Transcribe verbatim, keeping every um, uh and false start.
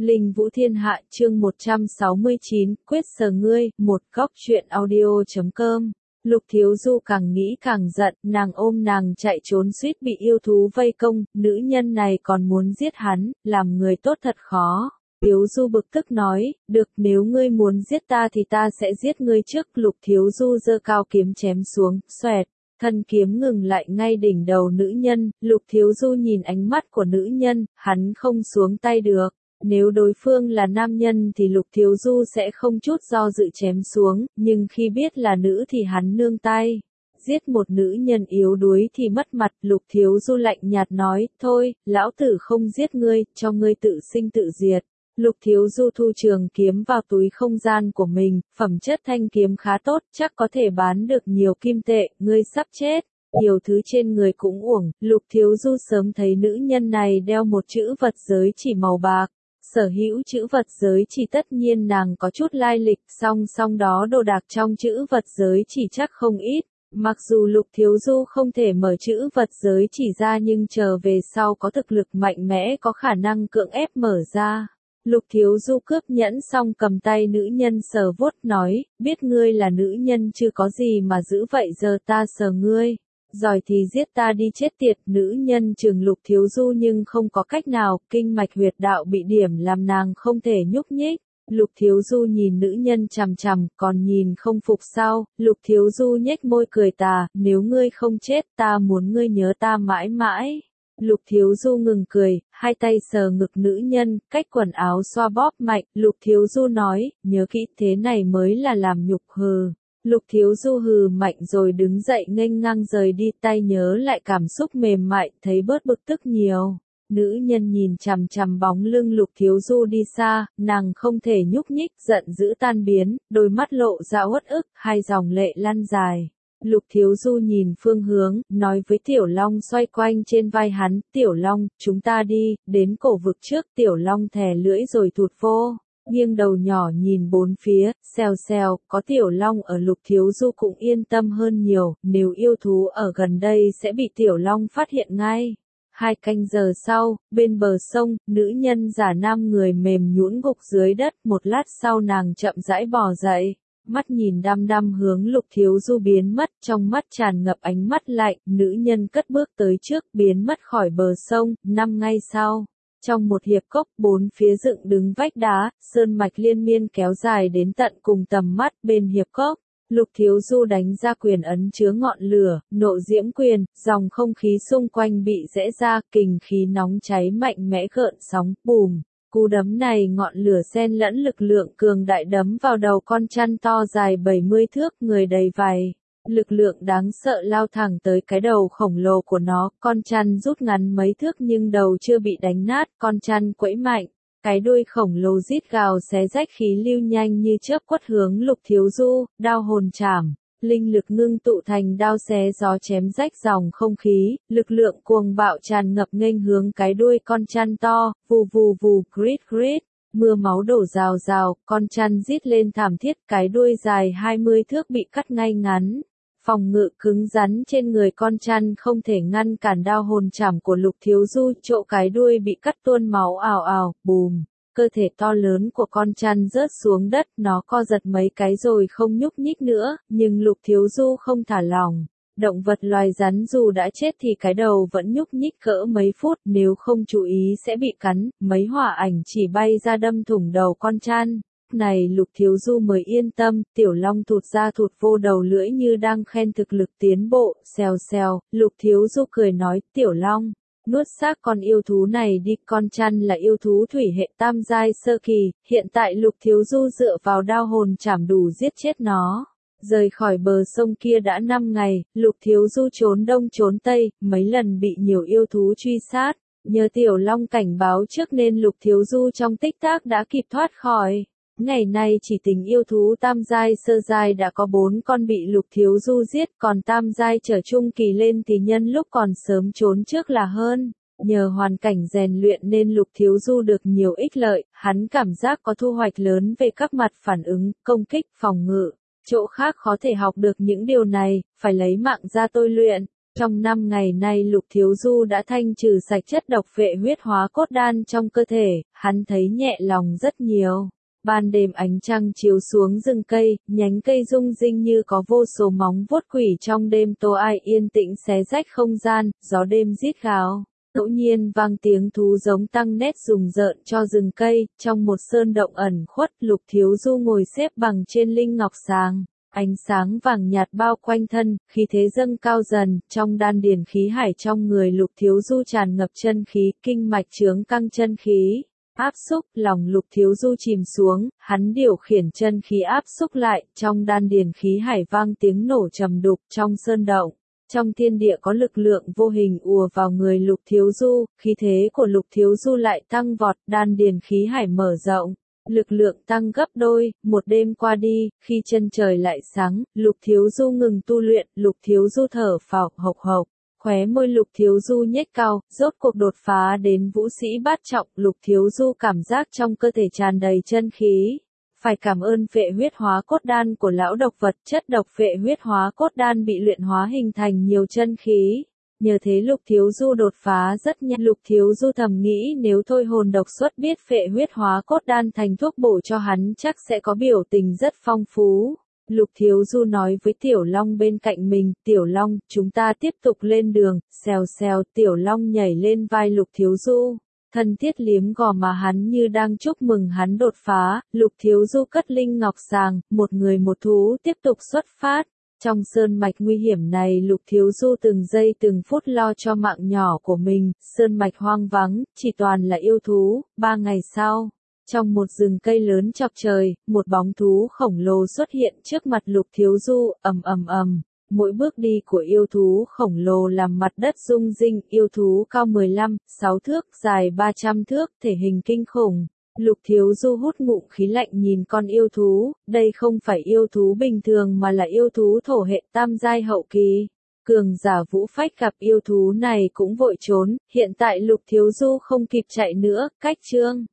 Linh Vũ Thiên Hạ chương một trăm sáu mươi chín, quyết sờ ngươi, một góc truyện audio chấm com. Lục Thiếu Du càng nghĩ càng giận, nàng ôm nàng chạy trốn suýt bị yêu thú vây công, nữ nhân này còn muốn giết hắn, làm người tốt thật khó. Thiếu Du bực tức nói, được nếu ngươi muốn giết ta thì ta sẽ giết ngươi trước. Lục Thiếu Du giơ cao kiếm chém xuống, xoẹt. Thân kiếm ngừng lại ngay đỉnh đầu nữ nhân, Lục Thiếu Du nhìn ánh mắt của nữ nhân, hắn không xuống tay được. Nếu đối phương là nam nhân thì Lục Thiếu Du sẽ không chút do dự chém xuống, nhưng khi biết là nữ thì hắn nương tay. Giết một nữ nhân yếu đuối thì mất mặt, Lục Thiếu Du lạnh nhạt nói, thôi, lão tử không giết ngươi, cho ngươi tự sinh tự diệt. Lục Thiếu Du thu trường kiếm vào túi không gian của mình, phẩm chất thanh kiếm khá tốt, chắc có thể bán được nhiều kim tệ, ngươi sắp chết. Nhiều thứ trên người cũng uổng, Lục Thiếu Du sớm thấy nữ nhân này đeo một chữ vật giới chỉ màu bạc. Sở hữu chữ vật giới chỉ tất nhiên nàng có chút lai lịch, song song đó đồ đạc trong chữ vật giới chỉ chắc không ít. Mặc dù Lục Thiếu Du không thể mở chữ vật giới chỉ ra nhưng chờ về sau có thực lực mạnh mẽ có khả năng cưỡng ép mở ra. Lục Thiếu Du cướp nhẫn xong cầm tay nữ nhân sờ vuốt nói, biết ngươi là nữ nhân chưa có gì mà giữ vậy giờ ta sờ ngươi. Giỏi thì giết ta đi chết tiệt, nữ nhân trừng Lục Thiếu Du nhưng không có cách nào, kinh mạch huyệt đạo bị điểm làm nàng không thể nhúc nhích. Lục Thiếu Du nhìn nữ nhân chằm chằm, còn nhìn không phục sao, Lục Thiếu Du nhếch môi cười tà, nếu ngươi không chết ta muốn ngươi nhớ ta mãi mãi. Lục Thiếu Du ngừng cười, hai tay sờ ngực nữ nhân, cách quần áo xoa bóp mạnh, Lục Thiếu Du nói, nhớ kỹ thế này mới là làm nhục hừ. Lục Thiếu Du hừ mạnh rồi đứng dậy nghênh ngang rời đi, tay nhớ lại cảm xúc mềm mại, thấy bớt bực tức nhiều. Nữ nhân nhìn chằm chằm bóng lưng Lục Thiếu Du đi xa, nàng không thể nhúc nhích, giận dữ tan biến, đôi mắt lộ ra uất ức, hai dòng lệ lăn dài. Lục Thiếu Du nhìn phương hướng, nói với Tiểu Long xoay quanh trên vai hắn, Tiểu Long, chúng ta đi, đến cổ vực trước, Tiểu Long thè lưỡi rồi thụt vô. Nghiêng đầu nhỏ nhìn bốn phía, xèo xèo, có Tiểu Long ở Lục Thiếu Du cũng yên tâm hơn nhiều, nếu yêu thú ở gần đây sẽ bị Tiểu Long phát hiện ngay. Hai canh giờ sau, bên bờ sông, nữ nhân giả nam người mềm nhũn gục dưới đất, một lát sau nàng chậm rãi bò dậy. Mắt nhìn đăm đăm hướng Lục Thiếu Du biến mất, trong mắt tràn ngập ánh mắt lạnh, nữ nhân cất bước tới trước, biến mất khỏi bờ sông, năm ngày sau. Trong một hiệp cốc, bốn phía dựng đứng vách đá, sơn mạch liên miên kéo dài đến tận cùng tầm mắt, bên hiệp cốc. Lục Thiếu Du đánh ra quyền ấn chứa ngọn lửa, nộ diễm quyền, dòng không khí xung quanh bị rẽ ra, kình khí nóng cháy mạnh mẽ gợn sóng, bùm. Cú đấm này ngọn lửa xen lẫn lực lượng cường đại đấm vào đầu con chăn to dài bảy mươi thước, người đầy vảy. Lực lượng đáng sợ lao thẳng tới cái đầu khổng lồ của nó, con chăn rút ngắn mấy thước nhưng đầu chưa bị đánh nát, con chăn quẫy mạnh. Cái đuôi khổng lồ rít gào xé rách khí lưu nhanh như chớp quất hướng Lục Thiếu Du, đao hồn chảm. Linh lực ngưng tụ thành đao xé gió chém rách dòng không khí, lực lượng cuồng bạo tràn ngập nghênh hướng cái đuôi con chăn to, vù vù vù, grit grit, mưa máu đổ rào rào, con chăn rít lên thảm thiết, cái đuôi dài hai mươi thước bị cắt ngay ngắn. Phòng ngự cứng rắn trên người con chăn không thể ngăn cản đao hồn chảm của Lục Thiếu Du, chỗ cái đuôi bị cắt tuôn máu ào ào, bùm. Cơ thể to lớn của con chăn rớt xuống đất, nó co giật mấy cái rồi không nhúc nhích nữa, nhưng Lục Thiếu Du không thả lỏng. Động vật loài rắn dù đã chết thì cái đầu vẫn nhúc nhích cỡ mấy phút, nếu không chú ý sẽ bị cắn, mấy hỏa ảnh chỉ bay ra đâm thủng đầu con chăn. Này Lục Thiếu Du mới yên tâm, Tiểu Long thụt ra thụt vô đầu lưỡi như đang khen thực lực tiến bộ, xèo xèo, Lục Thiếu Du cười nói, Tiểu Long. Nuốt xác con yêu thú này đi, con chăn là yêu thú thủy hệ tam giai sơ kỳ, hiện tại Lục Thiếu Du dựa vào đao hồn chảm đủ giết chết nó. Rời khỏi bờ sông kia đã năm ngày, Lục Thiếu Du trốn đông trốn tây, mấy lần bị nhiều yêu thú truy sát, nhờ Tiểu Long cảnh báo trước nên Lục Thiếu Du trong tích tắc đã kịp thoát khỏi. Ngày nay chỉ tính yêu thú tam giai sơ giai đã có bốn con bị Lục Thiếu Du giết, còn tam giai trở trung kỳ lên thì nhân lúc còn sớm trốn trước là hơn. Nhờ hoàn cảnh rèn luyện nên Lục Thiếu Du được nhiều ích lợi, hắn cảm giác có thu hoạch lớn về các mặt phản ứng, công kích, phòng ngự. Chỗ khác khó thể học được những điều này, phải lấy mạng ra tôi luyện. Trong năm ngày nay Lục Thiếu Du đã thanh trừ sạch chất độc phệ huyết hóa cốt đan trong cơ thể, hắn thấy nhẹ lòng rất nhiều. Ban đêm ánh trăng chiếu xuống rừng cây, nhánh cây rung rinh như có vô số móng vuốt quỷ trong đêm tối ai yên tĩnh xé rách không gian, gió đêm rít gào. Ngẫu nhiên vang tiếng thú giống tăng nét rùng rợn cho rừng cây, trong một sơn động ẩn khuất Lục Thiếu Du ngồi xếp bằng trên linh ngọc sàng. Ánh sáng vàng nhạt bao quanh thân, khí thế dâng cao dần, trong đan điền khí hải trong người Lục Thiếu Du tràn ngập chân khí, kinh mạch chướng căng chân khí. Áp xúc, lòng Lục Thiếu Du chìm xuống, hắn điều khiển chân khí áp xúc lại, trong đan điền khí hải vang tiếng nổ trầm đục trong sơn động. Trong thiên địa có lực lượng vô hình ùa vào người Lục Thiếu Du, khí thế của Lục Thiếu Du lại tăng vọt, đan điền khí hải mở rộng. Lực lượng tăng gấp đôi, một đêm qua đi, khi chân trời lại sáng, Lục Thiếu Du ngừng tu luyện, Lục Thiếu Du thở phào hộc hộc, khóe môi Lục Thiếu Du nhếch cao, rốt cuộc đột phá đến vũ sĩ bát trọng, Lục Thiếu Du cảm giác trong cơ thể tràn đầy chân khí. Phải cảm ơn phệ huyết hóa cốt đan của lão độc vật, chất độc phệ huyết hóa cốt đan bị luyện hóa hình thành nhiều chân khí. Nhờ thế Lục Thiếu Du đột phá rất nhanh. Lục Thiếu Du thầm nghĩ nếu thôi hồn độc xuất biết phệ huyết hóa cốt đan thành thuốc bổ cho hắn chắc sẽ có biểu tình rất phong phú. Lục Thiếu Du nói với Tiểu Long bên cạnh mình, Tiểu Long, chúng ta tiếp tục lên đường, xèo xèo, Tiểu Long nhảy lên vai Lục Thiếu Du. Thân thiết liếm gò má hắn như đang chúc mừng hắn đột phá, Lục Thiếu Du cất linh ngọc sàng, một người một thú tiếp tục xuất phát. Trong sơn mạch nguy hiểm này Lục Thiếu Du từng giây từng phút lo cho mạng nhỏ của mình, sơn mạch hoang vắng, chỉ toàn là yêu thú. Ba ngày sau, trong một rừng cây lớn chọc trời, một bóng thú khổng lồ xuất hiện trước mặt Lục Thiếu Du, ầm ầm ầm. Mỗi bước đi của yêu thú khổng lồ làm mặt đất rung rinh, yêu thú cao mười lăm, sáu thước, dài ba trăm thước, thể hình kinh khủng. Lục Thiếu Du hút ngụm khí lạnh nhìn con yêu thú, đây không phải yêu thú bình thường mà là yêu thú thổ hệ tam giai hậu kỳ. Cường giả Vũ Phách gặp yêu thú này cũng vội trốn, hiện tại Lục Thiếu Du không kịp chạy nữa, cách chương.